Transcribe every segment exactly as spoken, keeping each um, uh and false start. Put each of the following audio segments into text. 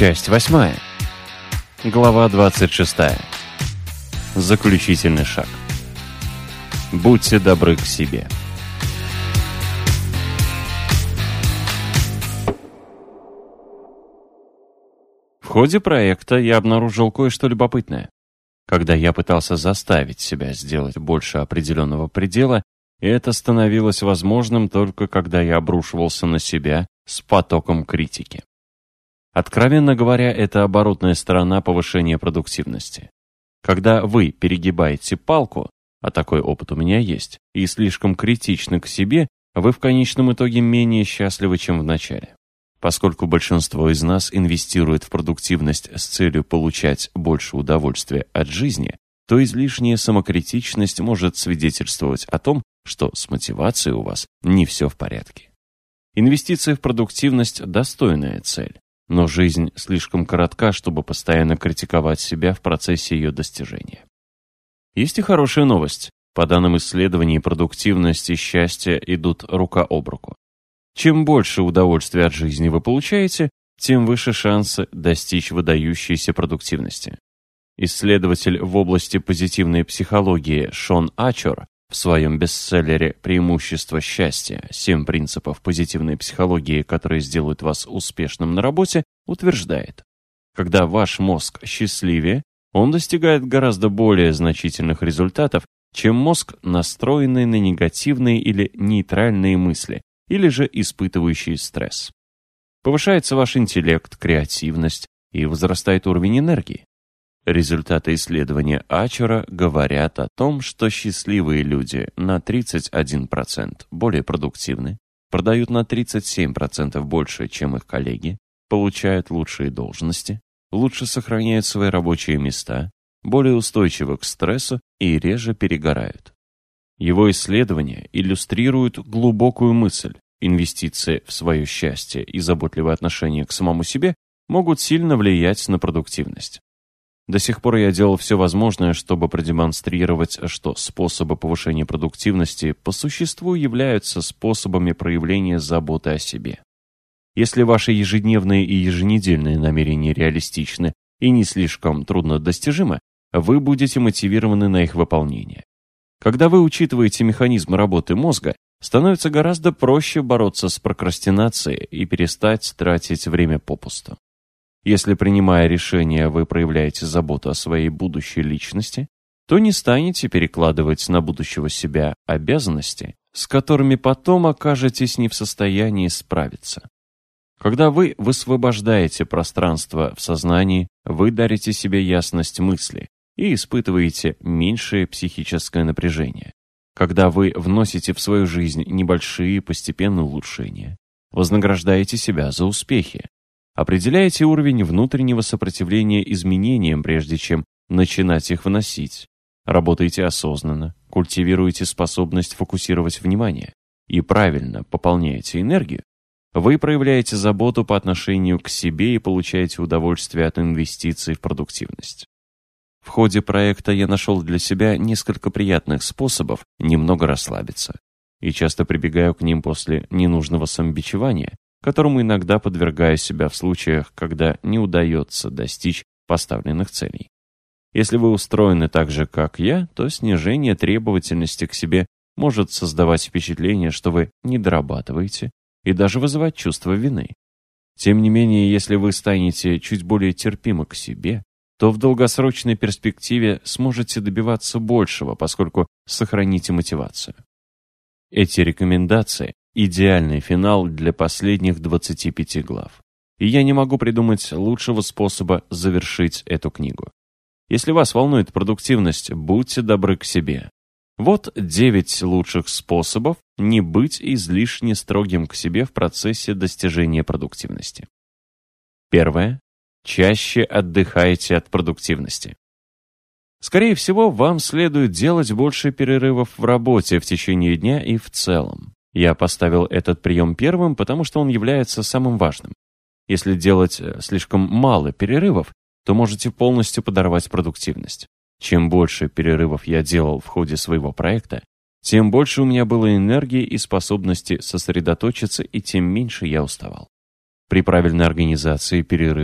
Часть восьмая. Глава двадцать шестая. Заключительный шаг. Будьте добры к себе. В ходе проекта я обнаружил кое-что любопытное. Когда я пытался заставить себя сделать больше определенного предела, это становилось возможным только когда я обрушивался на себя с потоком критики. Откровенно говоря, это оборотная сторона повышения продуктивности. Когда вы перегибаете палку, а такой опыт у меня есть, и слишком критичны к себе, вы в конечном итоге менее счастливы, чем в начале. Поскольку большинство из нас инвестирует в продуктивность с целью получать больше удовольствия от жизни, то излишняя самокритичность может свидетельствовать о том, что с мотивацией у вас не все в порядке. Инвестиция в продуктивность – достойная цель. Но жизнь слишком коротка, чтобы постоянно критиковать себя в процессе ее достижения. Есть и хорошая новость. По данным исследований, продуктивность и счастье идут рука об руку. Чем больше удовольствия от жизни вы получаете, тем выше шансы достичь выдающейся продуктивности. Исследователь в области позитивной психологии Шон Ачер в своем бестселлере «Преимущество счастья. Семь принципов позитивной психологии, которые сделают вас успешным на работе», утверждает, когда ваш мозг счастливее, он достигает гораздо более значительных результатов, чем мозг, настроенный на негативные или нейтральные мысли, или же испытывающий стресс. Повышается ваш интеллект, креативность и возрастает уровень энергии. Результаты исследования Ачера говорят о том, что счастливые люди на тридцать один процент более продуктивны, продают на тридцать семь процентов больше, чем их коллеги, получают лучшие должности, лучше сохраняют свои рабочие места, более устойчивы к стрессу и реже перегорают. Его исследования иллюстрируют глубокую мысль: инвестиции в свое счастье и заботливое отношение к самому себе могут сильно влиять на продуктивность. До сих пор я делал все возможное, чтобы продемонстрировать, что способы повышения продуктивности по существу являются способами проявления заботы о себе. Если ваши ежедневные и еженедельные намерения реалистичны и не слишком труднодостижимы, вы будете мотивированы на их выполнение. Когда вы учитываете механизмы работы мозга, становится гораздо проще бороться с прокрастинацией и перестать тратить время попусту. Если, принимая решения, вы проявляете заботу о своей будущей личности, то не станете перекладывать на будущего себя обязанности, с которыми потом окажетесь не в состоянии справиться. Когда вы высвобождаете пространство в сознании, вы дарите себе ясность мысли и испытываете меньшее психическое напряжение. Когда вы вносите в свою жизнь небольшие постепенные улучшения, вознаграждаете себя за успехи, определяете уровень внутреннего сопротивления изменениям, прежде чем начинать их вносить, работаете осознанно, культивируете способность фокусировать внимание и правильно пополняете энергию, вы проявляете заботу по отношению к себе и получаете удовольствие от инвестиций в продуктивность. В ходе проекта я нашел для себя несколько приятных способов немного расслабиться и часто прибегаю к ним после ненужного самобичевания, которому иногда подвергаю себя в случаях, когда не удается достичь поставленных целей. Если вы устроены так же, как я, то снижение требовательности к себе может создавать впечатление, что вы не дорабатываете, и даже вызывать чувство вины. Тем не менее, если вы станете чуть более терпимы к себе, то в долгосрочной перспективе сможете добиваться большего, поскольку сохраните мотивацию. Эти рекомендации – идеальный финал для последних двадцати пяти глав. И я не могу придумать лучшего способа завершить эту книгу. Если вас волнует продуктивность, будьте добры к себе. Вот девять лучших способов не быть излишне строгим к себе в процессе достижения продуктивности. Первое. Чаще отдыхайте от продуктивности. Скорее всего, вам следует делать больше перерывов в работе в течение дня и в целом. Я поставил этот прием первым, потому что он является самым важным. Если делать слишком мало перерывов, то можете полностью подорвать продуктивность. Чем больше перерывов я делал в ходе своего проекта, тем больше у меня было энергии и способности сосредоточиться, и тем меньше я уставал. При правильной организации перерывов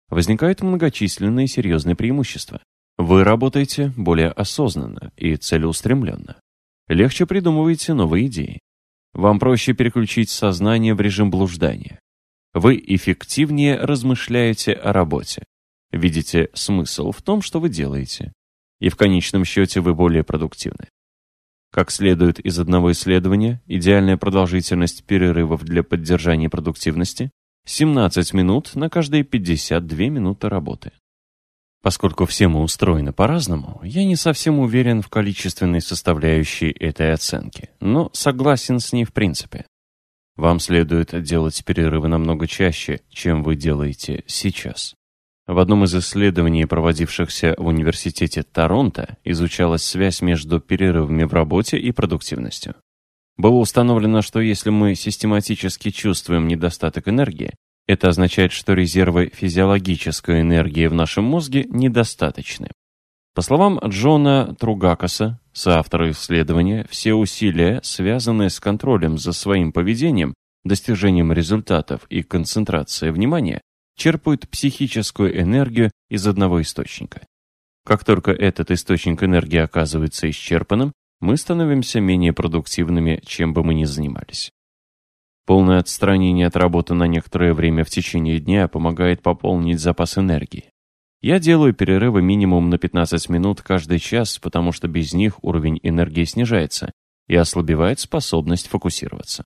возникают многочисленные серьезные преимущества. Вы работаете более осознанно и целеустремленно. Легче придумываете новые идеи. Вам проще переключить сознание в режим блуждания. Вы эффективнее размышляете о работе. Видите смысл в том, что вы делаете. И в конечном счете вы более продуктивны. Как следует из одного исследования, идеальная продолжительность перерывов для поддержания продуктивности – семнадцать минут на каждые пятьдесят две минуты работы. Поскольку все мы устроены по-разному, я не совсем уверен в количественной составляющей этой оценки, но согласен с ней в принципе. Вам следует делать перерывы намного чаще, чем вы делаете сейчас. В одном из исследований, проводившихся в Университете Торонто, изучалась связь между перерывами в работе и продуктивностью. Было установлено, что если мы систематически чувствуем недостаток энергии, это означает, что резервы физиологической энергии в нашем мозге недостаточны. По словам Джона Тругакаса, соавтора исследования, все усилия, связанные с контролем за своим поведением, достижением результатов и концентрацией внимания, черпают психическую энергию из одного источника. Как только этот источник энергии оказывается исчерпанным, мы становимся менее продуктивными, чем бы мы ни занимались. Полное отстранение от работы на некоторое время в течение дня помогает пополнить запас энергии. Я делаю перерывы минимум на пятнадцать минут каждый час, потому что без них уровень энергии снижается и ослабевает способность фокусироваться.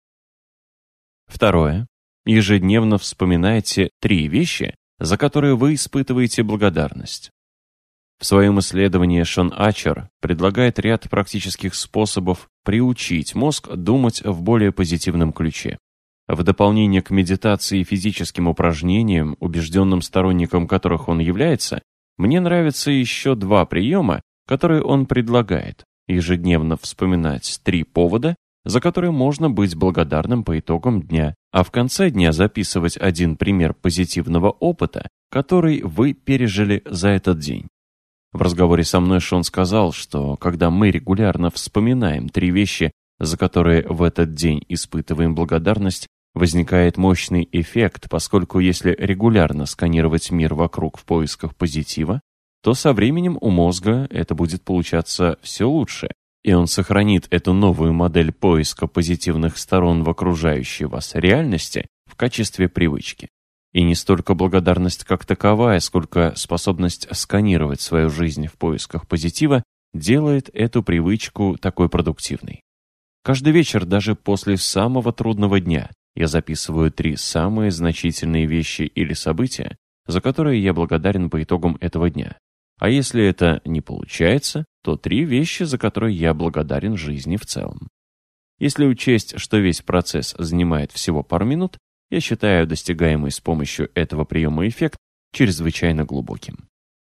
Второе. Ежедневно вспоминайте три вещи, за которые вы испытываете благодарность. В своем исследовании Шон Ачер предлагает ряд практических способов приучить мозг думать в более позитивном ключе. В дополнение к медитации и физическим упражнениям, убежденным сторонником которых он является, мне нравятся еще два приема, которые он предлагает. Ежедневно вспоминать три повода, за которые можно быть благодарным по итогам дня, а в конце дня записывать один пример позитивного опыта, который вы пережили за этот день. В разговоре со мной Шон сказал, что когда мы регулярно вспоминаем три вещи, за которые в этот день испытываем благодарность, возникает мощный эффект, поскольку если регулярно сканировать мир вокруг в поисках позитива, то со временем у мозга это будет получаться все лучше, и он сохранит эту новую модель поиска позитивных сторон в окружающей вас реальности в качестве привычки. И не столько благодарность как таковая, сколько способность сканировать свою жизнь в поисках позитива делает эту привычку такой продуктивной. Каждый вечер, даже после самого трудного дня, я записываю три самые значительные вещи или события, за которые я благодарен по итогам этого дня. А если это не получается, то три вещи, за которые я благодарен жизни в целом. Если учесть, что весь процесс занимает всего пару минут, я считаю достигаемый с помощью этого приема эффект чрезвычайно глубоким.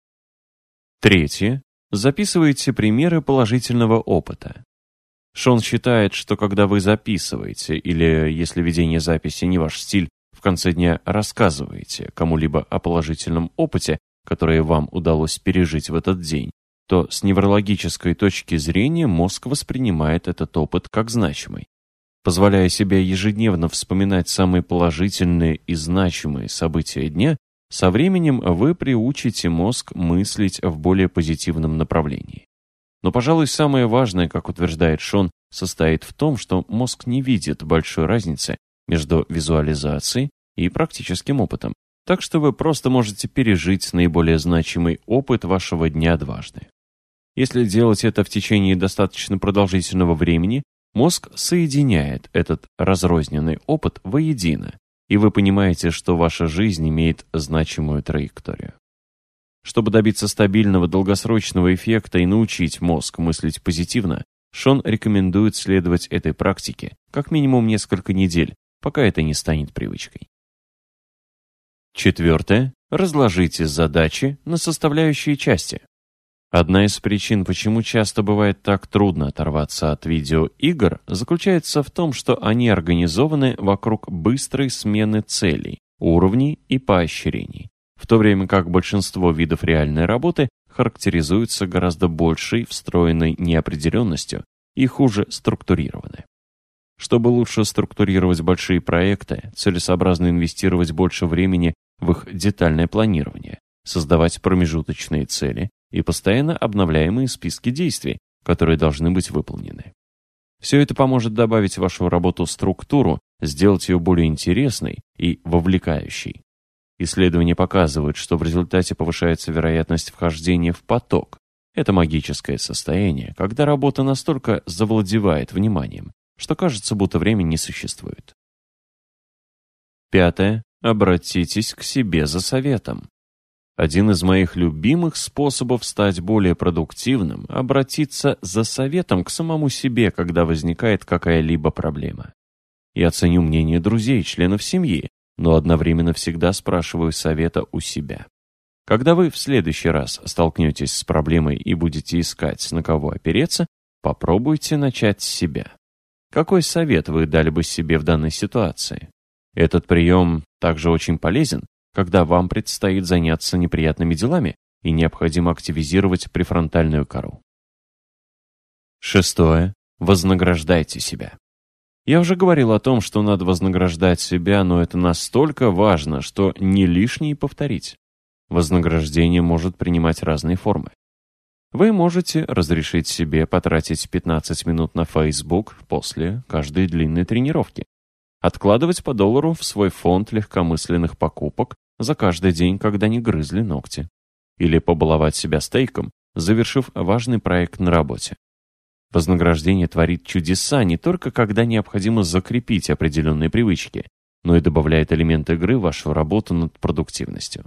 Третье. Записывайте примеры положительного опыта. Шон считает, что когда вы записываете, или если ведение записи не ваш стиль, в конце дня рассказываете кому-либо о положительном опыте, который вам удалось пережить в этот день, то с неврологической точки зрения мозг воспринимает этот опыт как значимый. Позволяя себе ежедневно вспоминать самые положительные и значимые события дня, со временем вы приучите мозг мыслить в более позитивном направлении. Но, пожалуй, самое важное, как утверждает Шон, состоит в том, что мозг не видит большой разницы между визуализацией и практическим опытом, так что вы просто можете пережить наиболее значимый опыт вашего дня дважды. Если делать это в течение достаточно продолжительного времени, мозг соединяет этот разрозненный опыт воедино, и вы понимаете, что ваша жизнь имеет значимую траекторию. Чтобы добиться стабильного долгосрочного эффекта и научить мозг мыслить позитивно, Шон рекомендует следовать этой практике как минимум несколько недель, пока это не станет привычкой. Четвертое. Разложите задачи на составляющие части. Одна из причин, почему часто бывает так трудно оторваться от видеоигр, заключается в том, что они организованы вокруг быстрой смены целей, уровней и поощрений, в то время как большинство видов реальной работы характеризуются гораздо большей встроенной неопределенностью и хуже структурированы. Чтобы лучше структурировать большие проекты, целесообразно инвестировать больше времени в их детальное планирование, создавать промежуточные цели и постоянно обновляемые списки действий, которые должны быть выполнены. Все это поможет добавить в вашу работу структуру, сделать ее более интересной и вовлекающей. Исследования показывают, что в результате повышается вероятность вхождения в поток. Это магическое состояние, когда работа настолько завладевает вниманием, что кажется, будто времени не существует. Пятое. Обратитесь к себе за советом. Один из моих любимых способов стать более продуктивным – обратиться за советом к самому себе, когда возникает какая-либо проблема. Я ценю мнение друзей, членов семьи, но одновременно всегда спрашиваю совета у себя. Когда вы в следующий раз столкнетесь с проблемой и будете искать, на кого опереться, попробуйте начать с себя. Какой совет вы дали бы себе в данной ситуации? Этот прием также очень полезен, когда вам предстоит заняться неприятными делами и необходимо активизировать префронтальную кору. Шестое. Вознаграждайте себя. Я уже говорил о том, что надо вознаграждать себя, но это настолько важно, что не лишнее повторить. Вознаграждение может принимать разные формы. Вы можете разрешить себе потратить пятнадцать минут на Facebook после каждой длинной тренировки. Откладывать по доллару в свой фонд легкомысленных покупок за каждый день, когда не грызли ногти. Или побаловать себя стейком, завершив важный проект на работе. Вознаграждение творит чудеса не только когда необходимо закрепить определенные привычки, но и добавляет элемент игры в вашу работу над продуктивностью.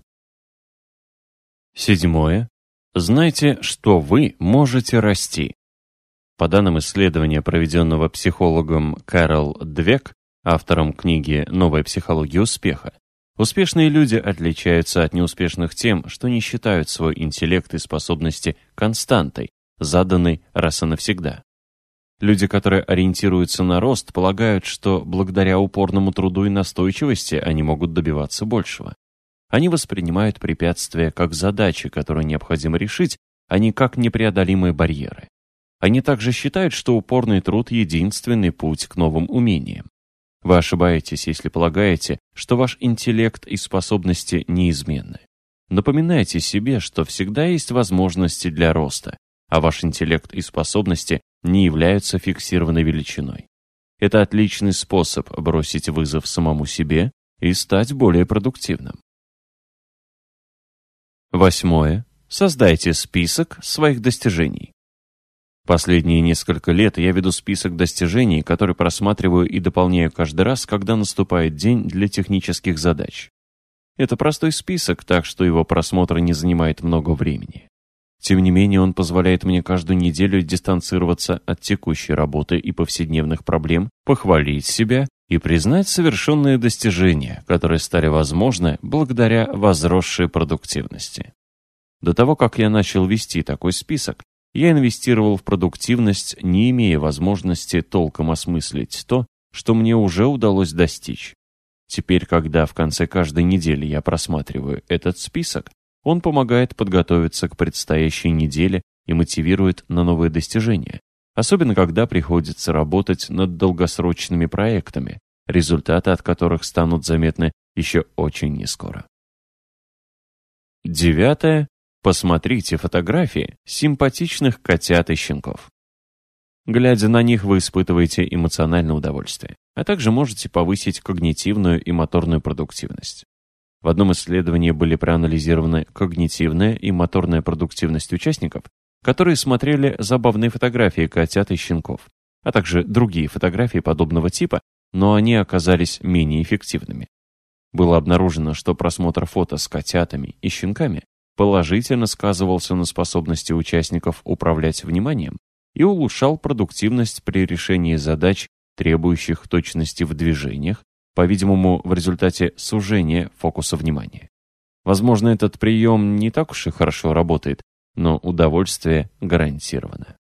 Седьмое. Знайте, что вы можете расти. По данным исследования, проведенного психологом Кэрол Двек, автором книги «Новая психология успеха», успешные люди отличаются от неуспешных тем, что не считают свой интеллект и способности константой, заданной раз и навсегда. Люди, которые ориентируются на рост, полагают, что благодаря упорному труду и настойчивости они могут добиваться большего. Они воспринимают препятствия как задачи, которые необходимо решить, а не как непреодолимые барьеры. Они также считают, что упорный труд – единственный путь к новым умениям. Вы ошибаетесь, если полагаете, что ваш интеллект и способности неизменны. Напоминайте себе, что всегда есть возможности для роста, а ваш интеллект и способности не являются фиксированной величиной. Это отличный способ бросить вызов самому себе и стать более продуктивным. Восьмое. Создайте список своих достижений. Последние несколько лет я веду список достижений, который просматриваю и дополняю каждый раз, когда наступает день для технических задач. Это простой список, так что его просмотр не занимает много времени. Тем не менее, он позволяет мне каждую неделю дистанцироваться от текущей работы и повседневных проблем, похвалить себя и признать совершенные достижения, которые стали возможны благодаря возросшей продуктивности. До того, как я начал вести такой список, я инвестировал в продуктивность, не имея возможности толком осмыслить то, что мне уже удалось достичь. Теперь, когда в конце каждой недели я просматриваю этот список, он помогает подготовиться к предстоящей неделе и мотивирует на новые достижения, особенно когда приходится работать над долгосрочными проектами, результаты от которых станут заметны еще очень нескоро. Девятое. Посмотрите фотографии симпатичных котят и щенков. Глядя на них, вы испытываете эмоциональное удовольствие, а также можете повысить когнитивную и моторную продуктивность. В одном исследовании были проанализированы когнитивная и моторная продуктивность участников, которые смотрели забавные фотографии котят и щенков, а также другие фотографии подобного типа, но они оказались менее эффективными. Было обнаружено, что просмотр фото с котятами и щенками положительно сказывался на способности участников управлять вниманием и улучшал продуктивность при решении задач, требующих точности в движениях, по-видимому, в результате сужения фокуса внимания. Возможно, этот прием не так уж и хорошо работает, но удовольствие гарантировано.